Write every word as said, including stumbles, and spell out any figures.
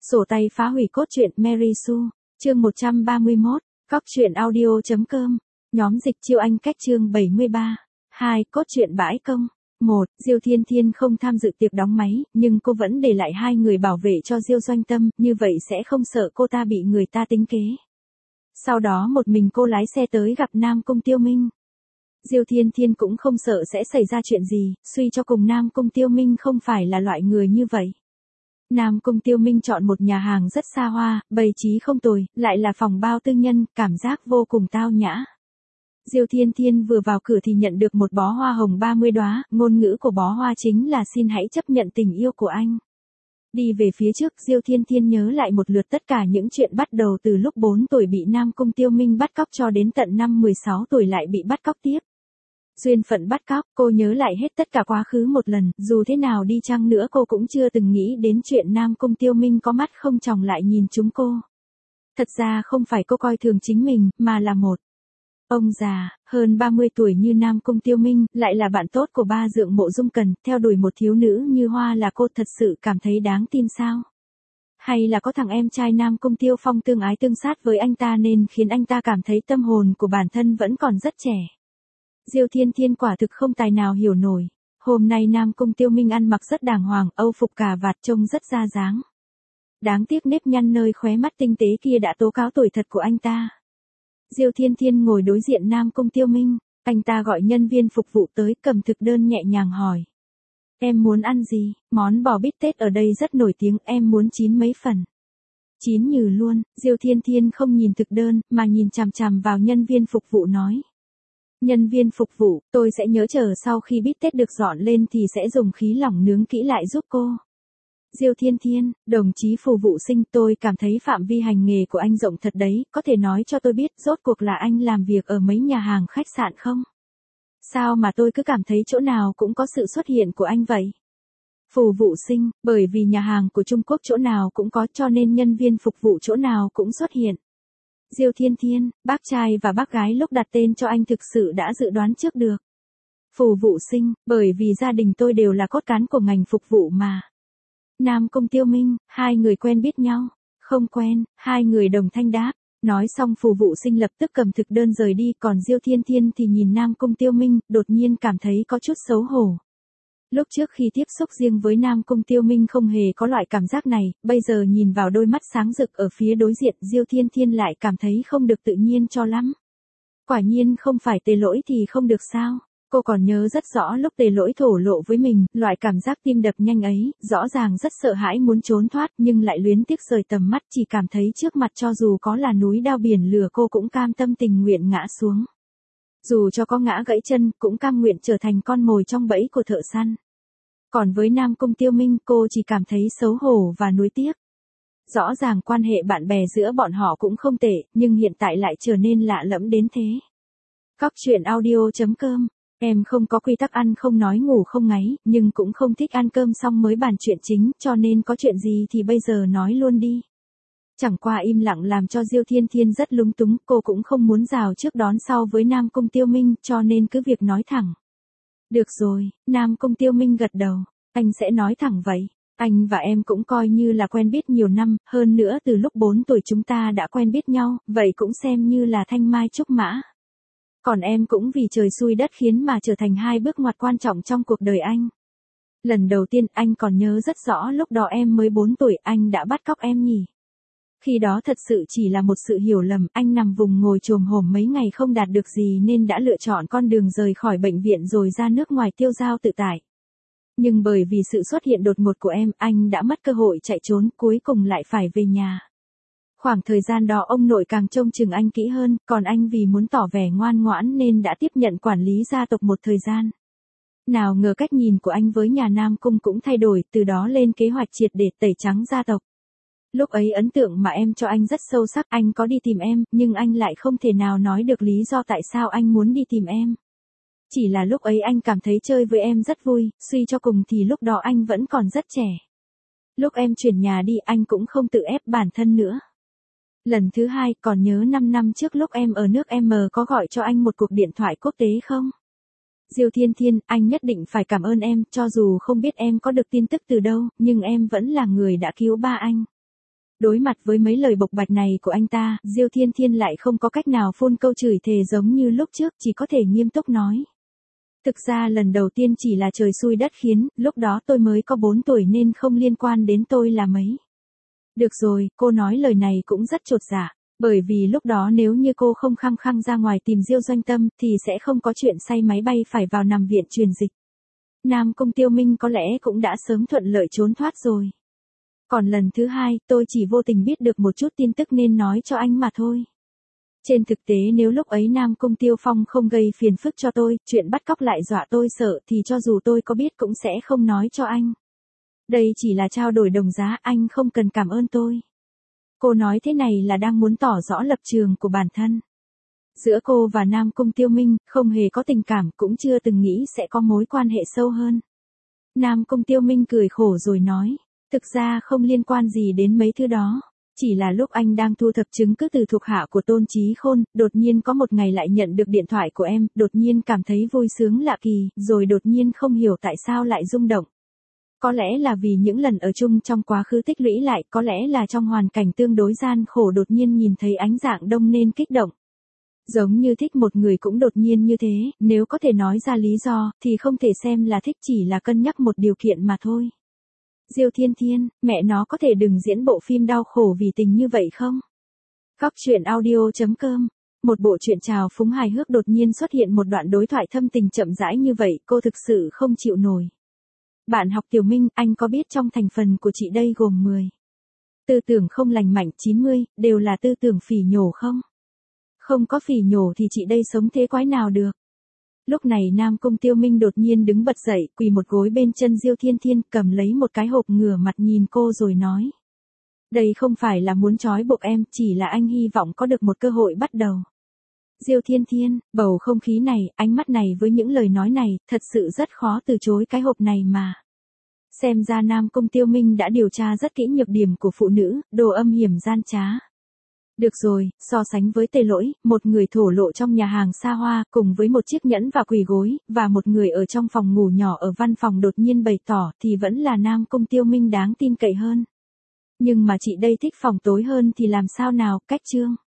Sổ tay phá hủy cốt truyện Mary Sue, chương một trăm ba mươi mốt, Cóc truyện audio.com, nhóm dịch chiêu anh cách chương bảy mươi ba. hai. Cốt truyện bãi công. một. Diêu Thiên Thiên không tham dự tiệc đóng máy, nhưng cô vẫn để lại hai người bảo vệ cho Diêu Doanh Tâm, như vậy sẽ không sợ cô ta bị người ta tính kế. Sau đó một mình cô lái xe tới gặp Nam Cung Tiêu Minh. Diêu Thiên Thiên cũng không sợ sẽ xảy ra chuyện gì, suy cho cùng Nam Cung Tiêu Minh không phải là loại người như vậy. Nam Cung Tiêu Minh chọn một nhà hàng rất xa hoa, bày trí không tồi, lại là phòng bao tư nhân, cảm giác vô cùng tao nhã. Diêu Thiên Thiên vừa vào cửa thì nhận được một bó hoa hồng ba mươi đóa, ngôn ngữ của bó hoa chính là xin hãy chấp nhận tình yêu của anh. Đi về phía trước, Diêu Thiên Thiên nhớ lại một lượt tất cả những chuyện bắt đầu từ lúc bốn tuổi bị Nam Cung Tiêu Minh bắt cóc cho đến tận năm mười sáu tuổi lại bị bắt cóc tiếp. Duyên phận bắt cóc, cô nhớ lại hết tất cả quá khứ một lần, dù thế nào đi chăng nữa cô cũng chưa từng nghĩ đến chuyện Nam Cung Tiêu Minh có mắt không tròng lại nhìn chúng cô. Thật ra không phải cô coi thường chính mình, mà là một ông già, hơn ba mươi tuổi như Nam Cung Tiêu Minh, lại là bạn tốt của ba dượng Mộ Dung Cần, theo đuổi một thiếu nữ như Hoa là cô thật sự cảm thấy đáng tin sao? Hay là có thằng em trai Nam Cung Tiêu Phong tương ái tương sát với anh ta nên khiến anh ta cảm thấy tâm hồn của bản thân vẫn còn rất trẻ? Diêu Thiên Thiên quả thực không tài nào hiểu nổi. Hôm nay Nam Cung Tiêu Minh ăn mặc rất đàng hoàng, âu phục cà vạt trông rất ra dáng. Đáng tiếc nếp nhăn nơi khóe mắt tinh tế kia đã tố cáo tuổi thật của anh ta. Diêu Thiên Thiên ngồi đối diện Nam Cung Tiêu Minh, anh ta gọi nhân viên phục vụ tới, cầm thực đơn nhẹ nhàng hỏi. Em muốn ăn gì? Món bò bít tết ở đây rất nổi tiếng, em muốn chín mấy phần. Chín nhừ luôn. Diêu Thiên Thiên không nhìn thực đơn, mà nhìn chằm chằm vào nhân viên phục vụ nói. Nhân viên phục vụ, tôi sẽ nhớ chờ sau khi bít tết được dọn lên thì sẽ dùng khí lỏng nướng kỹ lại giúp cô. Diêu Thiên Thiên, đồng chí phục vụ sinh, tôi cảm thấy phạm vi hành nghề của anh rộng thật đấy, có thể nói cho tôi biết rốt cuộc là anh làm việc ở mấy nhà hàng khách sạn không? Sao mà tôi cứ cảm thấy chỗ nào cũng có sự xuất hiện của anh vậy? Phục vụ sinh, bởi vì nhà hàng của Trung Quốc chỗ nào cũng có cho nên nhân viên phục vụ chỗ nào cũng xuất hiện. Diêu Thiên Thiên, bác trai và bác gái lúc đặt tên cho anh thực sự đã dự đoán trước được. Phục vụ sinh, bởi vì gia đình tôi đều là cốt cán của ngành phục vụ mà. Nam Cung Tiêu Minh, hai người quen biết nhau, không quen, hai người đồng thanh đáp. Nói xong phục vụ sinh lập tức cầm thực đơn rời đi, còn Diêu Thiên Thiên thì nhìn Nam Cung Tiêu Minh, đột nhiên cảm thấy có chút xấu hổ. Lúc trước khi tiếp xúc riêng với Nam Cung Tiêu Minh không hề có loại cảm giác này, bây giờ nhìn vào đôi mắt sáng rực ở phía đối diện, Diêu Thiên Thiên lại cảm thấy không được tự nhiên cho lắm. Quả nhiên không phải Tề Lỗi thì không được sao? Cô còn nhớ rất rõ lúc Tề Lỗi thổ lộ với mình, loại cảm giác tim đập nhanh ấy, rõ ràng rất sợ hãi muốn trốn thoát nhưng lại luyến tiếc rời tầm mắt, chỉ cảm thấy trước mặt cho dù có là núi đao biển lửa cô cũng cam tâm tình nguyện ngã xuống. Dù cho có ngã gãy chân, cũng cam nguyện trở thành con mồi trong bẫy của thợ săn. Còn với Nam Cung Tiêu Minh cô chỉ cảm thấy xấu hổ và nuối tiếc. Rõ ràng quan hệ bạn bè giữa bọn họ cũng không tệ, nhưng hiện tại lại trở nên lạ lẫm đến thế. Cóc truyện audio.com, em không có quy tắc ăn không nói ngủ không ngáy, nhưng cũng không thích ăn cơm xong mới bàn chuyện chính, cho nên có chuyện gì thì bây giờ nói luôn đi. Chẳng qua im lặng làm cho Diêu Thiên Thiên rất lúng túng, cô cũng không muốn rào trước đón sau với Nam Cung Tiêu Minh, cho nên cứ việc nói thẳng. Được rồi, Nam Cung Tiêu Minh gật đầu, anh sẽ nói thẳng vậy. Anh và em cũng coi như là quen biết nhiều năm, hơn nữa từ lúc bốn tuổi chúng ta đã quen biết nhau, vậy cũng xem như là thanh mai trúc mã. Còn em cũng vì trời xui đất khiến mà trở thành hai bước ngoặt quan trọng trong cuộc đời anh. Lần đầu tiên anh còn nhớ rất rõ lúc đó em mới bốn tuổi anh đã bắt cóc em nhỉ. Khi đó thật sự chỉ là một sự hiểu lầm, anh nằm vùng ngồi chồm hổm mấy ngày không đạt được gì nên đã lựa chọn con đường rời khỏi bệnh viện rồi ra nước ngoài tiêu dao tự tại. Nhưng bởi vì sự xuất hiện đột ngột của em, anh đã mất cơ hội chạy trốn, cuối cùng lại phải về nhà. Khoảng thời gian đó ông nội càng trông chừng anh kỹ hơn, còn anh vì muốn tỏ vẻ ngoan ngoãn nên đã tiếp nhận quản lý gia tộc một thời gian. Nào ngờ cách nhìn của anh với nhà Nam Cung cũng thay đổi, từ đó lên kế hoạch triệt để tẩy trắng gia tộc. Lúc ấy ấn tượng mà em cho anh rất sâu sắc, anh có đi tìm em, nhưng anh lại không thể nào nói được lý do tại sao anh muốn đi tìm em. Chỉ là lúc ấy anh cảm thấy chơi với em rất vui, suy cho cùng thì lúc đó anh vẫn còn rất trẻ. Lúc em chuyển nhà đi anh cũng không tự ép bản thân nữa. Lần thứ hai, còn nhớ năm năm trước lúc em ở nước M có gọi cho anh một cuộc điện thoại quốc tế không? Diêu Thiên Thiên, anh nhất định phải cảm ơn em, cho dù không biết em có được tin tức từ đâu, nhưng em vẫn là người đã cứu ba anh. Đối mặt với mấy lời bộc bạch này của anh ta, Diêu Thiên Thiên lại không có cách nào phun câu chửi thề giống như lúc trước, chỉ có thể nghiêm túc nói. Thực ra lần đầu tiên chỉ là trời xui đất khiến, lúc đó tôi mới có bốn tuổi nên không liên quan đến tôi là mấy. Được rồi, cô nói lời này cũng rất chột dạ, bởi vì lúc đó nếu như cô không khăng khăng ra ngoài tìm Diêu Doanh Tâm thì sẽ không có chuyện say máy bay phải vào nằm viện truyền dịch. Nam Cung Tiêu Minh có lẽ cũng đã sớm thuận lợi trốn thoát rồi. Còn lần thứ hai, tôi chỉ vô tình biết được một chút tin tức nên nói cho anh mà thôi. Trên thực tế nếu lúc ấy Nam Cung Tiêu Phong không gây phiền phức cho tôi, chuyện bắt cóc lại dọa tôi sợ thì cho dù tôi có biết cũng sẽ không nói cho anh. Đây chỉ là trao đổi đồng giá, anh không cần cảm ơn tôi. Cô nói thế này là đang muốn tỏ rõ lập trường của bản thân. Giữa cô và Nam Cung Tiêu Minh, không hề có tình cảm, cũng chưa từng nghĩ sẽ có mối quan hệ sâu hơn. Nam Cung Tiêu Minh cười khổ rồi nói, thực ra không liên quan gì đến mấy thứ đó. Chỉ là lúc anh đang thu thập chứng cứ từ thuộc hạ của Tôn Chí Khôn, đột nhiên có một ngày lại nhận được điện thoại của em, đột nhiên cảm thấy vui sướng lạ kỳ, rồi đột nhiên không hiểu tại sao lại rung động. Có lẽ là vì những lần ở chung trong quá khứ tích lũy lại, có lẽ là trong hoàn cảnh tương đối gian khổ đột nhiên nhìn thấy ánh dạng đông nên kích động. Giống như thích một người cũng đột nhiên như thế, nếu có thể nói ra lý do, thì không thể xem là thích, chỉ là cân nhắc một điều kiện mà thôi. Diêu Thiên Thiên, mẹ nó có thể đừng diễn bộ phim đau khổ vì tình như vậy không? Góc truyện audio chấm com. Một bộ truyện trào phúng hài hước đột nhiên xuất hiện một đoạn đối thoại thâm tình chậm rãi như vậy, cô thực sự không chịu nổi. Bạn học Tiểu Minh, anh có biết trong thành phần của chị đây gồm mười tư tưởng không lành mạnh, chín mươi đều là tư tưởng phỉ nhổ không? Không có phỉ nhổ thì chị đây sống thế quái nào được? Lúc này Nam Cung Tiêu Minh đột nhiên đứng bật dậy, quỳ một gối bên chân Diêu Thiên Thiên, cầm lấy một cái hộp ngửa mặt nhìn cô rồi nói. Đây không phải là muốn trói buộc em, chỉ là anh hy vọng có được một cơ hội bắt đầu. Diêu Thiên Thiên, bầu không khí này, ánh mắt này với những lời nói này, thật sự rất khó từ chối cái hộp này mà. Xem ra Nam Cung Tiêu Minh đã điều tra rất kỹ nhược điểm của phụ nữ, đồ âm hiểm gian trá. Được rồi, so sánh với Tề Lỗi, một người thổ lộ trong nhà hàng xa hoa, cùng với một chiếc nhẫn và quỳ gối, và một người ở trong phòng ngủ nhỏ ở văn phòng đột nhiên bày tỏ thì vẫn là Nam Cung Tiêu Minh đáng tin cậy hơn. Nhưng mà chị đây thích phòng tối hơn thì làm sao nào, cách chương.